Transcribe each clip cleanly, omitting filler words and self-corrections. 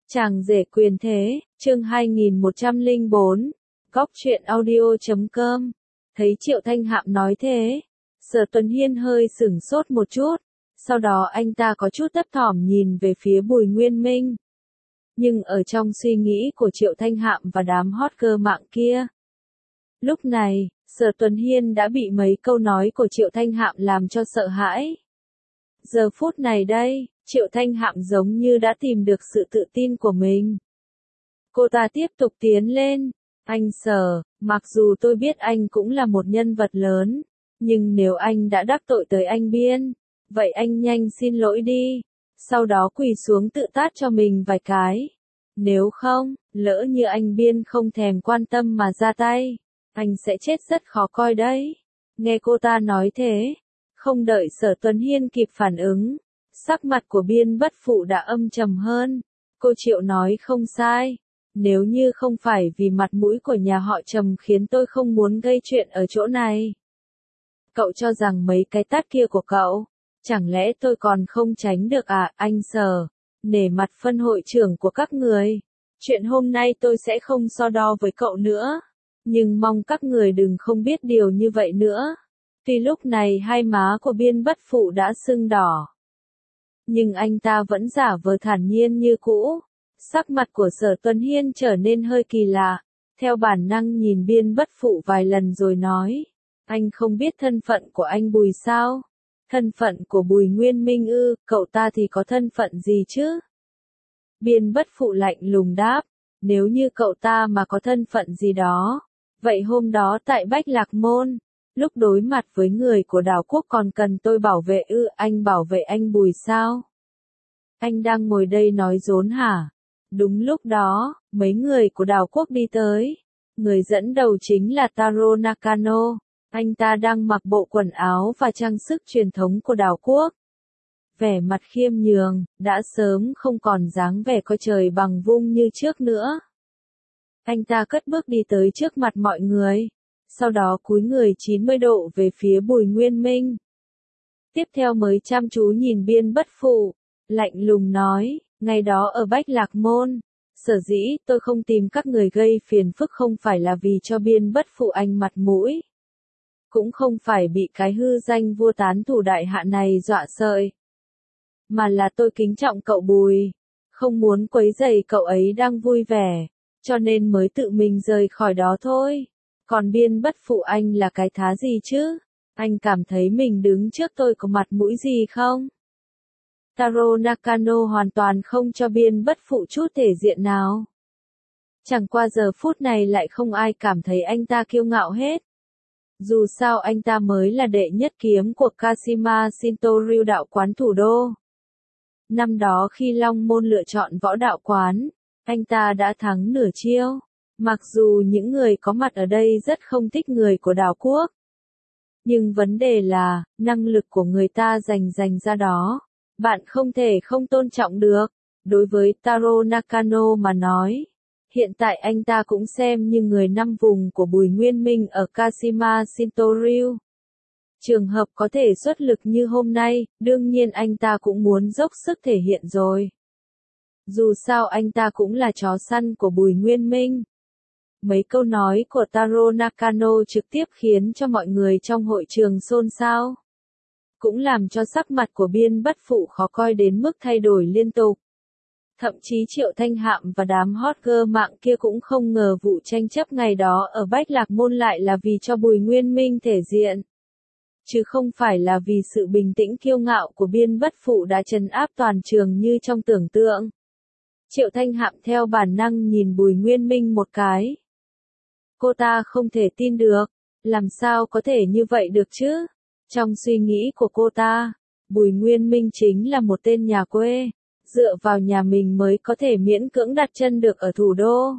Chàng rể quyền thế, chương 2104, Góc truyện audio.com. Thấy Triệu Thanh Hạm nói thế, Sở Tuấn Hiên hơi sửng sốt một chút, sau đó anh ta có chút thấp thỏm nhìn về phía Bùi Nguyên Minh. Nhưng ở trong suy nghĩ của Triệu Thanh Hạm và đám hot girl mạng kia, lúc này, Sở Tuấn Hiên đã bị mấy câu nói của Triệu Thanh Hạm làm cho sợ hãi. Giờ phút này đây, Triệu Thanh Hạm giống như đã tìm được sự tự tin của mình. Cô ta tiếp tục tiến lên. Anh Sở, mặc dù tôi biết anh cũng là một nhân vật lớn, nhưng nếu anh đã đắc tội tới anh Biên, vậy anh nhanh xin lỗi đi, sau đó quỳ xuống tự tát cho mình vài cái. Nếu không, lỡ như anh Biên không thèm quan tâm mà ra tay, anh sẽ chết rất khó coi đấy. Nghe cô ta nói thế, không đợi Sở Tuấn Hiên kịp phản ứng, sắc mặt của Biên Bất Phụ đã âm trầm hơn. Cô Triệu nói không sai, nếu như không phải vì mặt mũi của nhà họ Trầm khiến tôi không muốn gây chuyện ở chỗ này. Cậu cho rằng mấy cái tát kia của cậu, chẳng lẽ tôi còn không tránh được à, anh Sở, nể mặt phân hội trưởng của các người. Chuyện hôm nay tôi sẽ không so đo với cậu nữa, nhưng mong các người đừng không biết điều như vậy nữa. Tuy lúc này hai má của Biên Bất Phụ đã sưng đỏ, nhưng anh ta vẫn giả vờ thản nhiên như cũ. Sắc mặt của Sở Tuấn Hiên trở nên hơi kỳ lạ, theo bản năng nhìn Biên Bất Phụ vài lần rồi nói, anh không biết thân phận của anh Bùi sao? Thân phận của Bùi Nguyên Minh ư, cậu ta thì có thân phận gì chứ? Biên Bất Phụ lạnh lùng đáp, nếu như cậu ta mà có thân phận gì đó, vậy hôm đó tại Bách Lạc Môn, lúc đối mặt với người của đảo quốc còn cần tôi bảo vệ ư, anh bảo vệ anh Bùi sao? Anh đang ngồi đây nói dối hả? Đúng lúc đó, mấy người của đảo quốc đi tới. Người dẫn đầu chính là Taro Nakano. Anh ta đang mặc bộ quần áo và trang sức truyền thống của đảo quốc. Vẻ mặt khiêm nhường, đã sớm không còn dáng vẻ coi trời bằng vung như trước nữa. Anh ta cất bước đi tới trước mặt mọi người, sau đó cúi người 90 độ về phía Bùi Nguyên Minh. Tiếp theo mới chăm chú nhìn Biên Bất Phụ, lạnh lùng nói, ngày đó ở Bách Lạc Môn, sở dĩ tôi không tìm các người gây phiền phức không phải là vì cho Biên Bất Phụ anh mặt mũi, cũng không phải bị cái hư danh vua tán thủ đại hạ này dọa sợ, mà là tôi kính trọng cậu Bùi, không muốn quấy rầy cậu ấy đang vui vẻ, cho nên mới tự mình rời khỏi đó thôi. Còn Biên Bất Phụ anh là cái thá gì chứ? Anh cảm thấy mình đứng trước tôi có mặt mũi gì không? Taro Nakano hoàn toàn không cho Biên Bất Phụ chút thể diện nào. Chẳng qua giờ phút này lại không ai cảm thấy anh ta kiêu ngạo hết. Dù sao anh ta mới là đệ nhất kiếm của Kashima Shinto-ryu đạo quán thủ đô. Năm đó khi Long Môn lựa chọn võ đạo quán, anh ta đã thắng nửa chiêu. Mặc dù những người có mặt ở đây rất không thích người của đảo quốc, nhưng vấn đề là, năng lực của người ta dành ra đó, bạn không thể không tôn trọng được. Đối với Taro Nakano mà nói, hiện tại anh ta cũng xem như người năm vùng của Bùi Nguyên Minh ở Kashima Shinto-ryu. Trường hợp có thể xuất lực như hôm nay, đương nhiên anh ta cũng muốn dốc sức thể hiện rồi. Dù sao anh ta cũng là chó săn của Bùi Nguyên Minh. Mấy câu nói của Taro Nakano trực tiếp khiến cho mọi người trong hội trường xôn xao. Cũng làm cho sắc mặt của Biên Bất Phụ khó coi đến mức thay đổi liên tục. Thậm chí Triệu Thanh Hạm và đám hot girl mạng kia cũng không ngờ vụ tranh chấp ngày đó ở Bách Lạc Môn lại là vì cho Bùi Nguyên Minh thể diện, chứ không phải là vì sự bình tĩnh kiêu ngạo của Biên Bất Phụ đã trấn áp toàn trường như trong tưởng tượng. Triệu Thanh Hạm theo bản năng nhìn Bùi Nguyên Minh một cái. Cô ta không thể tin được, làm sao có thể như vậy được chứ? Trong suy nghĩ của cô ta, Bùi Nguyên Minh chính là một tên nhà quê, dựa vào nhà mình mới có thể miễn cưỡng đặt chân được ở thủ đô.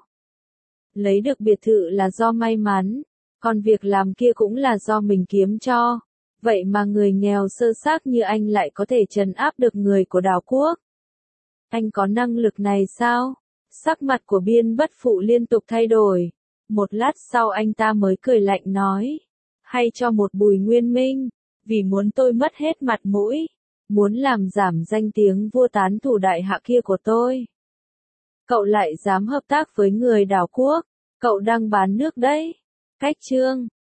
Lấy được biệt thự là do may mắn, còn việc làm kia cũng là do mình kiếm cho. Vậy mà người nghèo sơ xác như anh lại có thể trấn áp được người của đảo quốc. Anh có năng lực này sao? Sắc mặt của Biên Bất Phụ liên tục thay đổi. Một lát sau anh ta mới cười lạnh nói, hay cho một Bùi Nguyên Minh, vì muốn tôi mất hết mặt mũi, muốn làm giảm danh tiếng vua tán thủ đại hạ kia của tôi. Cậu lại dám hợp tác với người đảo quốc, cậu đang bán nước đấy. Cách chương